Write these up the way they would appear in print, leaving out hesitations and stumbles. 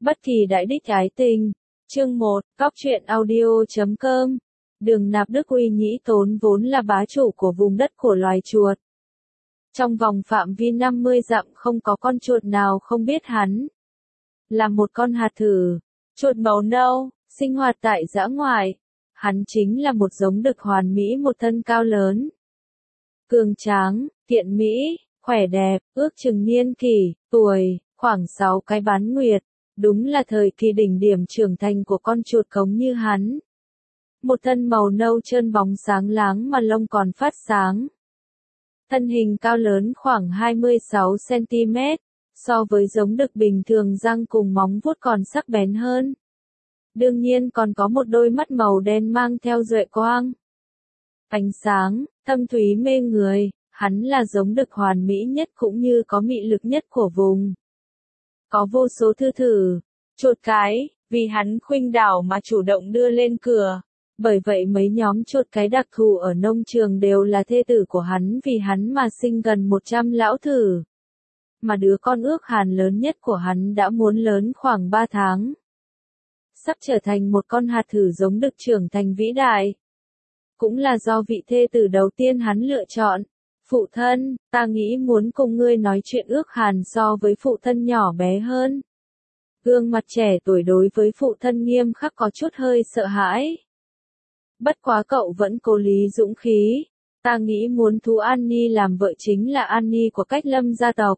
Bất kỳ đại đích ái tình. Chương 1, Cóc truyện audio.com. Đường Nạp Đức Uy Nhĩ Tốn vốn là bá chủ của vùng đất của loài chuột. Trong vòng phạm vi 50 dặm không có con chuột nào không biết hắn. Là một con hạt thử, chuột màu nâu, sinh hoạt tại dã ngoại. Hắn chính là một giống đực hoàn mỹ, một thân cao lớn, cường tráng, kiện mỹ, khỏe đẹp, ước chừng niên kỷ, tuổi, khoảng 6 cái bán nguyệt. Đúng là thời kỳ đỉnh điểm trưởng thành của con chuột cống như hắn. Một thân màu nâu trơn bóng sáng láng mà lông còn phát sáng. Thân hình cao lớn khoảng 26 cm, so với giống đực bình thường răng cùng móng vuốt còn sắc bén hơn. Đương nhiên còn có một đôi mắt màu đen mang theo duệ quang. Ánh sáng, thâm thúy mê người, hắn là giống đực hoàn mỹ nhất cũng như có mị lực nhất của vùng. Có vô số thư thử, chuột cái, vì hắn khuynh đảo mà chủ động đưa lên cửa. Bởi vậy mấy nhóm chuột cái đặc thù ở nông trường đều là thê tử của hắn, vì hắn mà sinh gần 100 lão thử. Mà đứa con ước hàn lớn nhất của hắn đã muốn lớn khoảng 3 tháng. Sắp trở thành một con hạt thử giống đực trưởng thành vĩ đại. Cũng là do vị thê tử đầu tiên hắn lựa chọn. Phụ thân, ta nghĩ muốn cùng ngươi nói chuyện ước hàn so với phụ thân nhỏ bé hơn. Gương mặt trẻ tuổi đối với phụ thân nghiêm khắc có chút hơi sợ hãi. Bất quá cậu vẫn cố lý dũng khí. Ta nghĩ muốn thú Annie làm vợ chính là Annie của Cách Lâm gia tộc.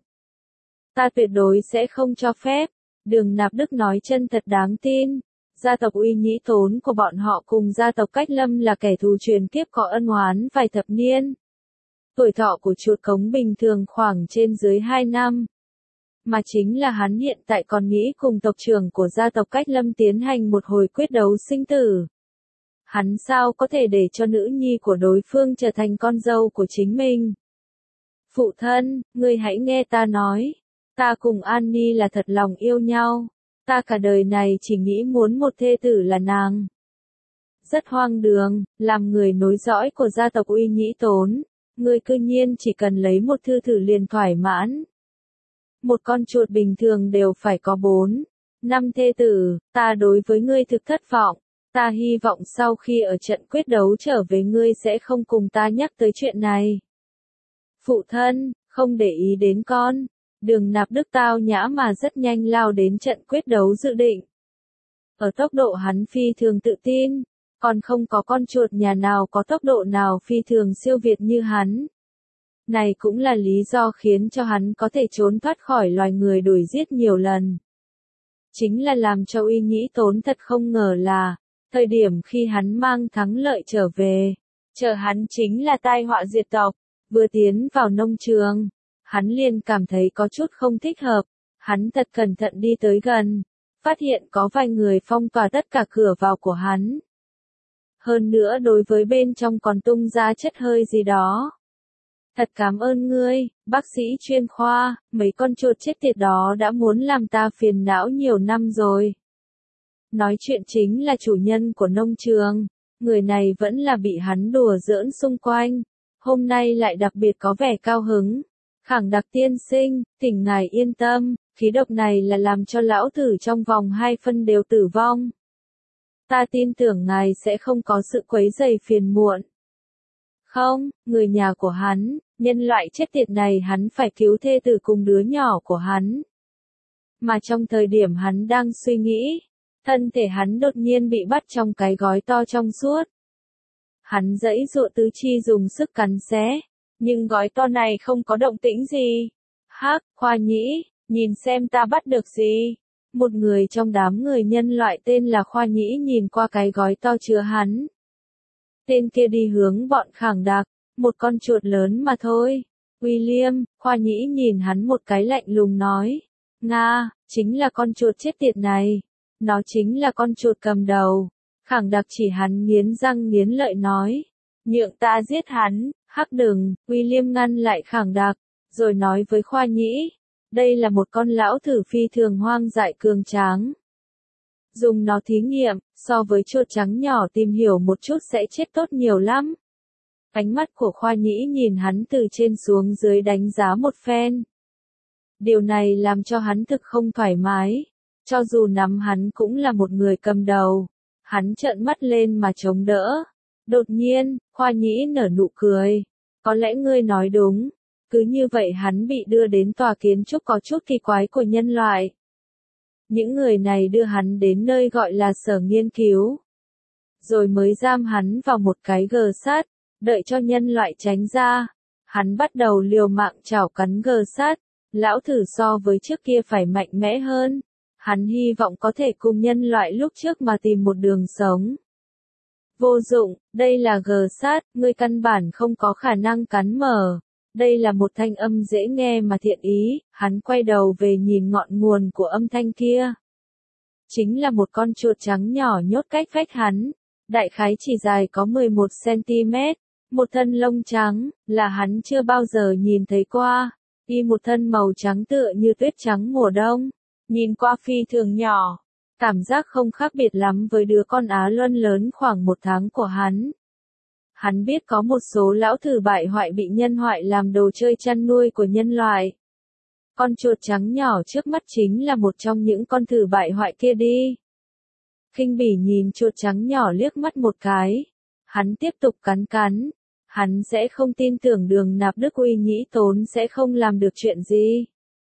Ta tuyệt đối sẽ không cho phép. Đường Nạp Đức nói chân thật đáng tin. Gia tộc Uy Nhĩ Tốn của bọn họ cùng gia tộc Cách Lâm là kẻ thù truyền kiếp có ân oán vài thập niên. Tuổi thọ của chuột cống bình thường khoảng trên dưới 2 năm. Mà chính là hắn hiện tại còn nghĩ cùng tộc trưởng của gia tộc Cách Lâm tiến hành một hồi quyết đấu sinh tử. Hắn sao có thể để cho nữ nhi của đối phương trở thành con dâu của chính mình. Phụ thân, ngươi hãy nghe ta nói. Ta cùng Annie là thật lòng yêu nhau. Ta cả đời này chỉ nghĩ muốn một thê tử là nàng. Rất hoang đường, làm người nối dõi của gia tộc Uy Nhĩ Tốn. Ngươi cư nhiên chỉ cần lấy một thư thử liền thoải mãn. Một con chuột bình thường đều phải có 4, 5 thê tử, ta đối với ngươi thực thất vọng. Ta hy vọng sau khi ở trận quyết đấu trở về ngươi sẽ không cùng ta nhắc tới chuyện này. Phụ thân, không để ý đến con. Đường Nạp Đức tao nhã mà rất nhanh lao đến trận quyết đấu dự định. Ở tốc độ hắn phi thường tự tin. Còn không có con chuột nhà nào có tốc độ nào phi thường siêu việt như hắn. Này cũng là lý do khiến cho hắn có thể trốn thoát khỏi loài người đuổi giết nhiều lần. Chính là làm cho Uy Nhĩ Tốn thật không ngờ là, thời điểm khi hắn mang thắng lợi trở về, chờ hắn chính là tai họa diệt tộc. Vừa tiến vào nông trường, hắn liền cảm thấy có chút không thích hợp. Hắn thật cẩn thận đi tới gần, phát hiện có vài người phong tỏa tất cả cửa vào của hắn. Hơn nữa đối với bên trong còn tung ra chất hơi gì đó. Thật cảm ơn ngươi, bác sĩ chuyên khoa, mấy con chuột chết tiệt đó đã muốn làm ta phiền não nhiều năm rồi. Nói chuyện chính là chủ nhân của nông trường, người này vẫn là bị hắn đùa giỡn xung quanh, hôm nay lại đặc biệt có vẻ cao hứng. Khảng Đặc tiên sinh, thỉnh ngài yên tâm, khí độc này là làm cho lão thử trong vòng 2 phân đều tử vong. Ta tin tưởng ngài sẽ không có sự quấy rầy phiền muộn. Không, người nhà của hắn, nhân loại chết tiệt này hắn phải cứu thê tử cùng đứa nhỏ của hắn. Mà trong thời điểm hắn đang suy nghĩ, thân thể hắn đột nhiên bị bắt trong cái gói to trong suốt. Hắn giãy giụa tứ chi dùng sức cắn xé, nhưng gói to này không có động tĩnh gì. Hắc, Khoa Nhĩ, nhìn xem ta bắt được gì. Một người trong đám người nhân loại tên là Khoa Nhĩ nhìn qua cái gói to chứa hắn. Tên kia đi hướng bọn Khảng Đặc, một con chuột lớn mà thôi. William, Khoa Nhĩ nhìn hắn một cái lạnh lùng nói. Nga, chính là con chuột chết tiệt này. Nó chính là con chuột cầm đầu. Khảng Đặc chỉ hắn nghiến răng nghiến lợi nói. Nhượng ta giết hắn, hắc đừng. William ngăn lại Khảng Đặc, rồi nói với Khoa Nhĩ. Đây là một con lão thử phi thường hoang dại cường tráng. Dùng nó thí nghiệm, so với chuột trắng nhỏ tìm hiểu một chút sẽ chết tốt nhiều lắm. Ánh mắt của Khoa Nhĩ nhìn hắn từ trên xuống dưới đánh giá một phen. Điều này làm cho hắn thực không thoải mái. Cho dù nắm hắn cũng là một người cầm đầu. Hắn trợn mắt lên mà chống đỡ. Đột nhiên, Khoa Nhĩ nở nụ cười. Có lẽ ngươi nói đúng. Cứ như vậy hắn bị đưa đến tòa kiến trúc có chút kỳ quái của nhân loại. Những người này đưa hắn đến nơi gọi là sở nghiên cứu. Rồi mới giam hắn vào một cái gờ sắt, đợi cho nhân loại tránh ra. Hắn bắt đầu liều mạng chảo cắn gờ sắt. Lão thử so với trước kia phải mạnh mẽ hơn. Hắn hy vọng có thể cùng nhân loại lúc trước mà tìm một đường sống. Vô dụng, đây là gờ sắt, ngươi căn bản không có khả năng cắn mở. Đây là một thanh âm dễ nghe mà thiện ý, hắn quay đầu về nhìn ngọn nguồn của âm thanh kia. Chính là một con chuột trắng nhỏ nhốt cách vách hắn, đại khái chỉ dài có 11 cm, một thân lông trắng, là hắn chưa bao giờ nhìn thấy qua. Y một thân màu trắng tựa như tuyết trắng mùa đông, nhìn qua phi thường nhỏ, cảm giác không khác biệt lắm với đứa con Á Luân lớn khoảng 1 tháng của hắn. Hắn biết có một số lão thử bại hoại bị nhân loại làm đồ chơi chăn nuôi của nhân loại. Con chuột trắng nhỏ trước mắt chính là một trong những con thử bại hoại kia đi. Khinh bỉ nhìn chuột trắng nhỏ liếc mắt một cái. Hắn tiếp tục cắn. Hắn sẽ không tin tưởng Đường Nạp Đức Uy Nhĩ Tốn sẽ không làm được chuyện gì.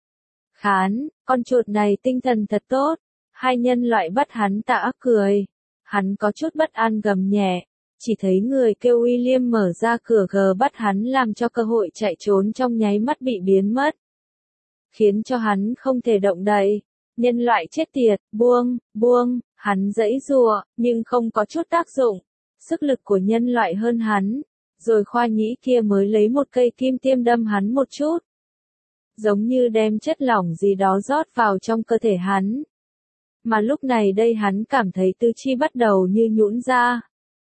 Khán, con chuột này tinh thần thật tốt. Hai nhân loại bắt hắn tả cười. Hắn có chút bất an gầm nhẹ. Chỉ thấy người kêu William mở ra cửa gờ bắt hắn làm cho cơ hội chạy trốn trong nháy mắt bị biến mất. Khiến cho hắn không thể động đậy. Nhân loại chết tiệt, buông, hắn giãy giụa, nhưng không có chút tác dụng. Sức lực của nhân loại hơn hắn. Rồi Khoa Nhĩ kia mới lấy một cây kim tiêm đâm hắn một chút. Giống như đem chất lỏng gì đó rót vào trong cơ thể hắn. Mà lúc này đây hắn cảm thấy tứ chi bắt đầu như nhũn ra.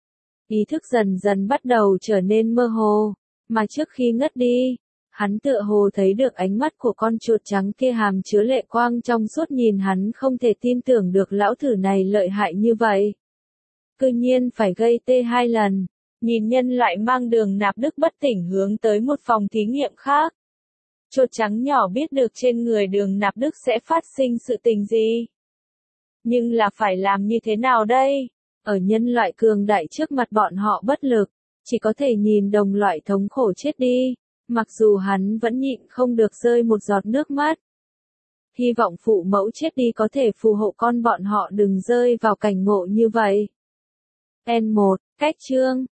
Ý thức dần dần bắt đầu trở nên mơ hồ, mà trước khi ngất đi, hắn tựa hồ thấy được ánh mắt của con chuột trắng kia hàm chứa lệ quang trong suốt nhìn hắn không thể tin tưởng được lão thử này lợi hại như vậy. Cư nhiên phải gây tê 2 lần, nhìn nhân loại mang Đường Nạp Đức bất tỉnh hướng tới một phòng thí nghiệm khác. Chuột trắng nhỏ biết được trên người Đường Nạp Đức sẽ phát sinh sự tình gì. Nhưng là phải làm như thế nào đây? Ở nhân loại cường đại trước mặt bọn họ bất lực, chỉ có thể nhìn đồng loại thống khổ chết đi, mặc dù hắn vẫn nhịn không được rơi một giọt nước mắt. Hy vọng phụ mẫu chết đi có thể phù hộ con bọn họ đừng rơi vào cảnh ngộ như vậy. N1, cách chương